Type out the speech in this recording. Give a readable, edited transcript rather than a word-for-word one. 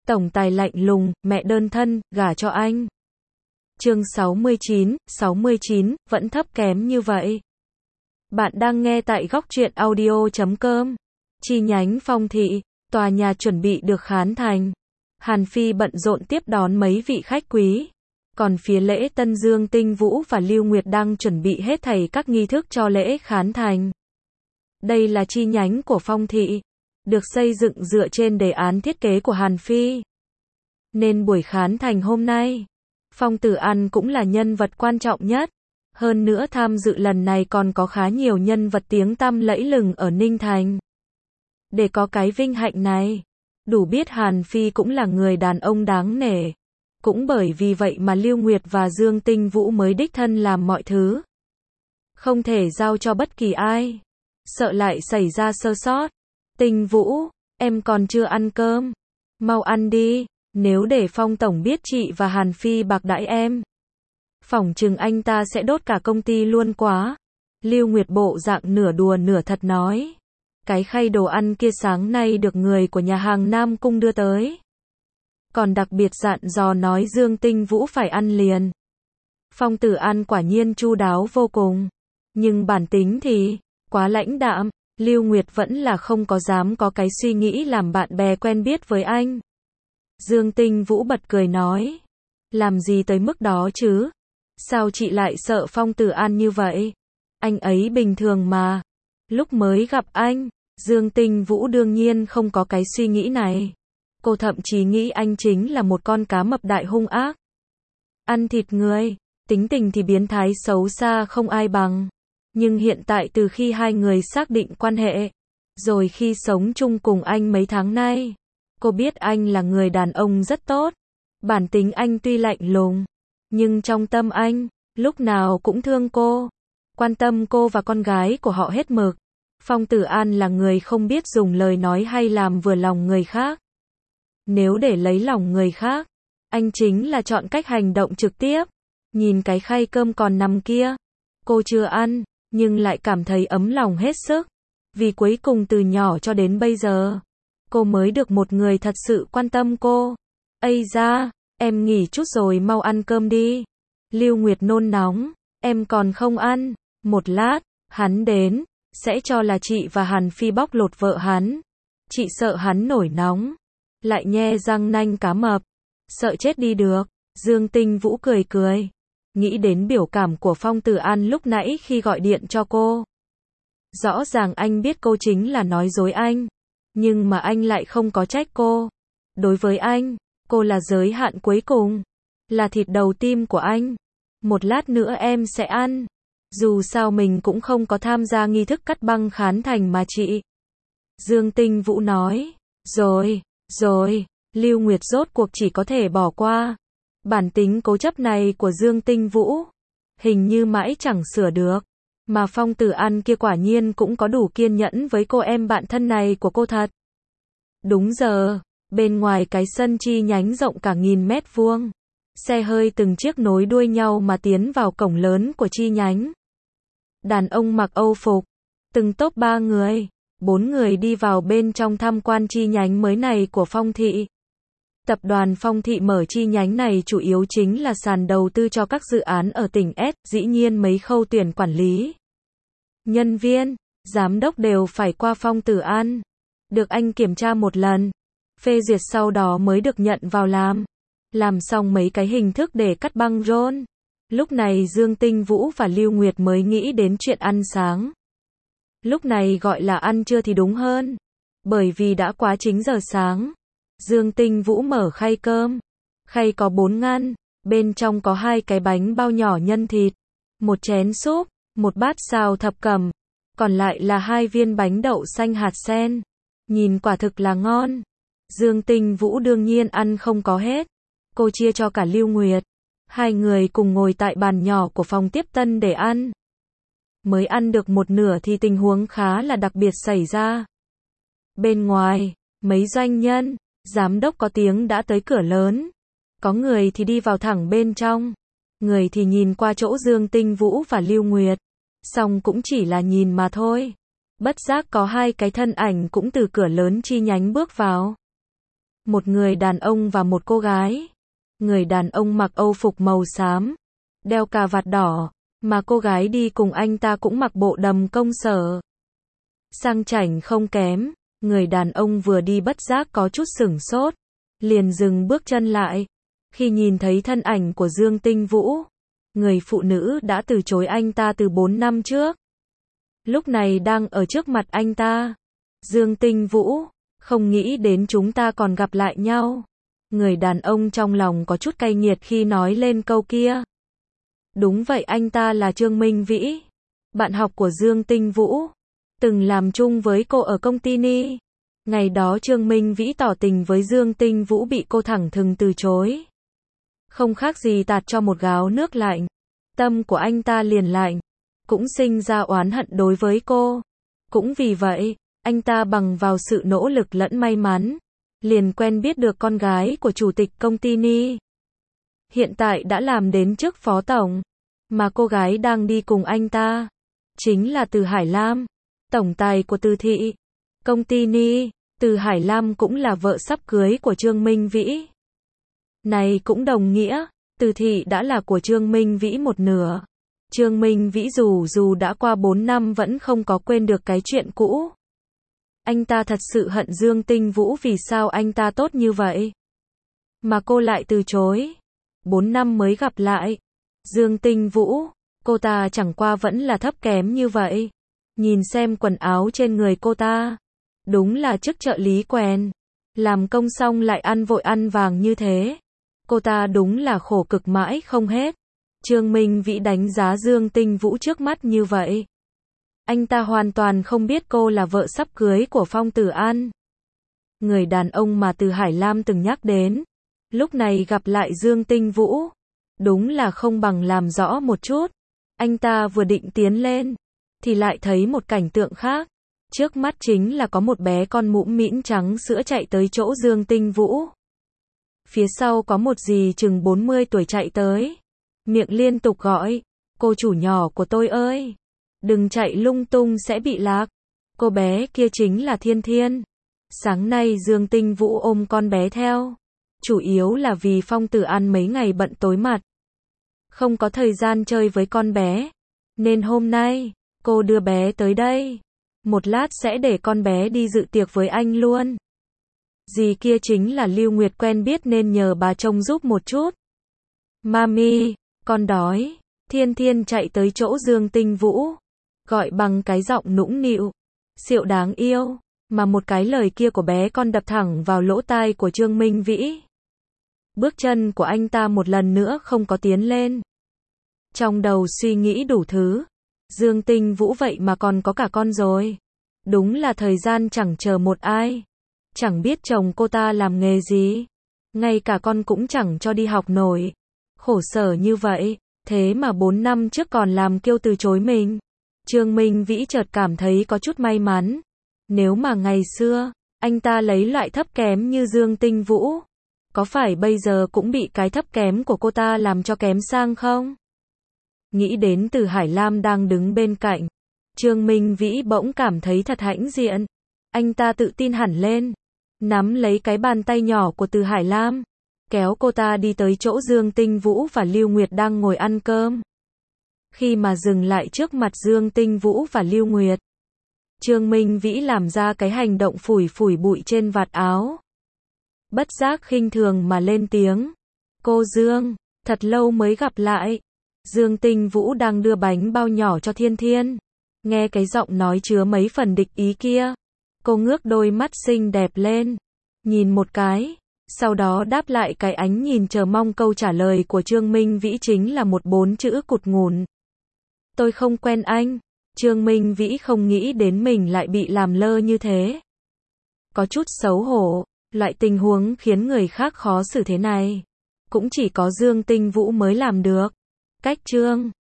Tổng tài lạnh lùng, mẹ đơn thân, gả cho anh. Chương 69, vẫn thấp kém như vậy. Bạn đang nghe tại góc truyện audio.com. Chi nhánh Phong Thị, tòa nhà chuẩn bị được khán thành. Hàn Phi bận rộn tiếp đón mấy vị khách quý. Còn phía lễ tân Dương Tinh Vũ và Lưu Nguyệt đang chuẩn bị hết thảy các nghi thức cho lễ khán thành. Đây là chi nhánh của Phong Thị, được xây dựng dựa trên đề án thiết kế của Hàn Phi. Nên buổi khán thành hôm nay, Phong Tử An cũng là nhân vật quan trọng nhất. Hơn nữa tham dự lần này còn có khá nhiều nhân vật tiếng tăm lẫy lừng ở Ninh Thành. Để có cái vinh hạnh này, đủ biết Hàn Phi cũng là người đàn ông đáng nể. Cũng bởi vì vậy mà Lưu Nguyệt và Dương Tinh Vũ mới đích thân làm mọi thứ. Không thể giao cho bất kỳ ai, sợ lại xảy ra sơ sót. Tinh Vũ, em còn chưa ăn cơm. Mau ăn đi, nếu để Phong Tổng biết chị và Hàn Phi bạc đãi em, phỏng chừng anh ta sẽ đốt cả công ty luôn quá. Lưu Nguyệt bộ dạng nửa đùa nửa thật nói. Cái khay đồ ăn kia sáng nay được người của nhà hàng Nam Cung đưa tới. Còn đặc biệt dặn dò nói Dương Tinh Vũ phải ăn liền. Phong Tử An quả nhiên chu đáo vô cùng. Nhưng bản tính thì quá lãnh đạm. Lưu Nguyệt vẫn là không có dám có cái suy nghĩ làm bạn bè quen biết với anh. Dương Tinh Vũ bật cười nói. Làm gì tới mức đó chứ? Sao chị lại sợ Phong Tử An như vậy? Anh ấy bình thường mà. Lúc mới gặp anh, Dương Tinh Vũ đương nhiên không có cái suy nghĩ này. Cô thậm chí nghĩ anh chính là một con cá mập đại hung ác. Ăn thịt người, tính tình thì biến thái xấu xa không ai bằng. Nhưng hiện tại từ khi hai người xác định quan hệ, rồi khi sống chung cùng anh mấy tháng nay, cô biết anh là người đàn ông rất tốt. Bản tính anh tuy lạnh lùng, nhưng trong tâm anh, lúc nào cũng thương cô, quan tâm cô và con gái của họ hết mực. Phong Tử An là người không biết dùng lời nói hay làm vừa lòng người khác. Nếu để lấy lòng người khác, anh chính là chọn cách hành động trực tiếp. Nhìn cái khay cơm còn nằm kia, cô chưa ăn, nhưng lại cảm thấy ấm lòng hết sức. Vì cuối cùng từ nhỏ cho đến bây giờ, cô mới được một người thật sự quan tâm cô. Ây da, em nghỉ chút rồi mau ăn cơm đi. Lưu Nguyệt nôn nóng, em còn không ăn. Một lát, hắn đến, sẽ cho là chị và Hàn Phi bóc lột vợ hắn. Chị sợ hắn nổi nóng, lại nhe răng nanh cá mập, sợ chết đi được. Dương Tinh Vũ cười cười, nghĩ đến biểu cảm của Phong Tử An lúc nãy khi gọi điện cho cô. Rõ ràng anh biết cô chính là nói dối anh, nhưng mà anh lại không có trách cô. Đối với anh, cô là giới hạn cuối cùng, là thịt đầu tim của anh. Một lát nữa em sẽ ăn. Dù sao mình cũng không có tham gia nghi thức cắt băng khán thành mà chị. Dương Tinh Vũ nói. Rồi, Lưu Nguyệt rốt cuộc chỉ có thể bỏ qua. Bản tính cố chấp này của Dương Tinh Vũ, hình như mãi chẳng sửa được. Mà Phong Tử An kia quả nhiên cũng có đủ kiên nhẫn với cô em bạn thân này của cô thật. Đúng giờ, bên ngoài cái sân chi nhánh rộng cả 1000 mét vuông, xe hơi từng chiếc nối đuôi nhau mà tiến vào cổng lớn của chi nhánh. Đàn ông mặc Âu phục, từng tốp 3 người, 4 người đi vào bên trong tham quan chi nhánh mới này của Phong Thị. Tập đoàn Phong Thị mở chi nhánh này chủ yếu chính là sàn đầu tư cho các dự án ở tỉnh S, dĩ nhiên mấy khâu tuyển quản lý, nhân viên, giám đốc đều phải qua Phong Tử An, được anh kiểm tra một lần, phê duyệt sau đó mới được nhận vào làm. Làm xong mấy cái hình thức để cắt băng rôn. Lúc này Dương Tinh Vũ và Lưu Nguyệt mới nghĩ đến chuyện ăn sáng. Lúc này gọi là ăn trưa thì đúng hơn, bởi vì đã quá 9 giờ sáng. Dương Tinh Vũ mở khay cơm. Khay có 4 ngăn, bên trong có 2 cái bánh bao nhỏ nhân thịt, một chén súp, một bát xào thập cẩm, còn lại là 2 viên bánh đậu xanh hạt sen. Nhìn quả thực là ngon. Dương Tinh Vũ đương nhiên ăn không có hết. Cô chia cho cả Lưu Nguyệt. Hai người cùng ngồi tại bàn nhỏ của phòng tiếp tân để ăn. Mới ăn được một nửa thì tình huống khá là đặc biệt xảy ra. Bên ngoài, mấy doanh nhân, giám đốc có tiếng đã tới cửa lớn. Có người thì đi vào thẳng bên trong, người thì nhìn qua chỗ Dương Tinh Vũ và Lưu Nguyệt. Xong cũng chỉ là nhìn mà thôi. Bất giác có 2 cái thân ảnh cũng từ cửa lớn chi nhánh bước vào. một người đàn ông và một cô gái. Người đàn ông mặc âu phục màu xám, đeo cà vạt đỏ, mà cô gái đi cùng anh ta cũng mặc bộ đầm công sở. Sang chảnh không kém, người đàn ông vừa đi bất giác có chút sửng sốt, liền dừng bước chân lại. Khi nhìn thấy thân ảnh của Dương Tinh Vũ, người phụ nữ đã từ chối anh ta từ 4 năm trước, lúc này đang ở trước mặt anh ta. Dương Tinh Vũ, không nghĩ đến chúng ta còn gặp lại nhau. Người đàn ông trong lòng có chút cay nghiệt khi nói lên câu kia. Đúng vậy, anh ta là Trương Minh Vĩ, bạn học của Dương Tinh Vũ, từng làm chung với cô ở công ty Ni. Ngày đó Trương Minh Vĩ tỏ tình với Dương Tinh Vũ bị cô thẳng thừng từ chối. Không khác gì tạt cho một gáo nước lạnh. Tâm của anh ta liền lạnh, cũng sinh ra oán hận đối với cô. Cũng vì vậy, anh ta bằng vào sự nỗ lực lẫn may mắn, liền quen biết được con gái của chủ tịch công ty Ni. Hiện tại đã làm đến chức phó tổng, mà cô gái đang đi cùng anh ta chính là Từ Hải Lam, tổng tài của Từ thị, công ty Ni. Từ Hải Lam cũng là vợ sắp cưới của Trương Minh Vĩ. Này cũng đồng nghĩa, Từ thị đã là của Trương Minh Vĩ một nửa. Trương Minh Vĩ dù đã qua 4 năm vẫn không có quên được cái chuyện cũ. Anh ta thật sự hận Dương Tinh Vũ vì sao anh ta tốt như vậy, mà cô lại từ chối. 4 năm mới gặp lại. Dương Tinh Vũ, cô ta chẳng qua vẫn là thấp kém như vậy. Nhìn xem quần áo trên người cô ta, đúng là chức trợ lý quèn. Làm công xong lại ăn vội ăn vàng như thế. Cô ta đúng là khổ cực mãi không hết. Trương Minh Vĩ đánh giá Dương Tinh Vũ trước mắt như vậy. Anh ta hoàn toàn không biết cô là vợ sắp cưới của Phong Tử An, người đàn ông mà Từ Hải Lam từng nhắc đến. Lúc này gặp lại Dương Tinh Vũ, đúng là không bằng làm rõ một chút. Anh ta vừa định tiến lên, thì lại thấy một cảnh tượng khác. Trước mắt chính là có một bé con mũm mĩm trắng sữa chạy tới chỗ Dương Tinh Vũ. Phía sau có một dì chừng 40 tuổi chạy tới, miệng liên tục gọi, cô chủ nhỏ của tôi ơi, đừng chạy lung tung sẽ bị lạc. Cô bé kia chính là Thiên Thiên. Sáng nay Dương Tinh Vũ ôm con bé theo, chủ yếu là vì Phong Tử An mấy ngày bận tối mặt, không có thời gian chơi với con bé, nên hôm nay cô đưa bé tới đây. Một lát sẽ để con bé đi dự tiệc với anh luôn. Dì kia chính là Lưu Nguyệt quen biết nên nhờ bà trông giúp một chút. Mami, con đói. Thiên Thiên chạy tới chỗ Dương Tinh Vũ, gọi bằng cái giọng nũng nịu, xịu đáng yêu, mà một cái lời kia của bé con đập thẳng vào lỗ tai của Trương Minh Vĩ. Bước chân của anh ta một lần nữa không có tiến lên. Trong đầu suy nghĩ đủ thứ. Dương Tinh Vũ vậy mà còn có cả con rồi. Đúng là thời gian chẳng chờ một ai. Chẳng biết chồng cô ta làm nghề gì, ngay cả con cũng chẳng cho đi học nổi. Khổ sở như vậy, thế mà 4 năm trước còn làm kêu từ chối mình. Trương Minh Vĩ chợt cảm thấy có chút may mắn. Nếu mà ngày xưa, anh ta lấy loại thấp kém như Dương Tinh Vũ, có phải bây giờ cũng bị cái thấp kém của cô ta làm cho kém sang không? Nghĩ đến Từ Hải Lam đang đứng bên cạnh, Trương Minh Vĩ bỗng cảm thấy thật hãnh diện. Anh ta tự tin hẳn lên, nắm lấy cái bàn tay nhỏ của Từ Hải Lam, kéo cô ta đi tới chỗ Dương Tinh Vũ và Lưu Nguyệt đang ngồi ăn cơm. Khi mà dừng lại trước mặt Dương Tinh Vũ và Lưu Nguyệt, Trương Minh Vĩ làm ra cái hành động phủi phủi bụi trên vạt áo. Bất giác khinh thường mà lên tiếng. Cô Dương, thật lâu mới gặp lại. Dương Tinh Vũ đang đưa bánh bao nhỏ cho Thiên Thiên. Nghe cái giọng nói chứa mấy phần địch ý kia, cô ngước đôi mắt xinh đẹp lên, nhìn một cái, sau đó đáp lại cái ánh nhìn chờ mong. Câu trả lời của Trương Minh Vĩ chính là một 4 chữ cụt ngủn. Tôi không quen anh. Trương Minh Vĩ không nghĩ đến mình lại bị làm lơ như thế. Có chút xấu hổ, loại tình huống khiến người khác khó xử thế này, cũng chỉ có Dương Tinh Vũ mới làm được. Cách Trương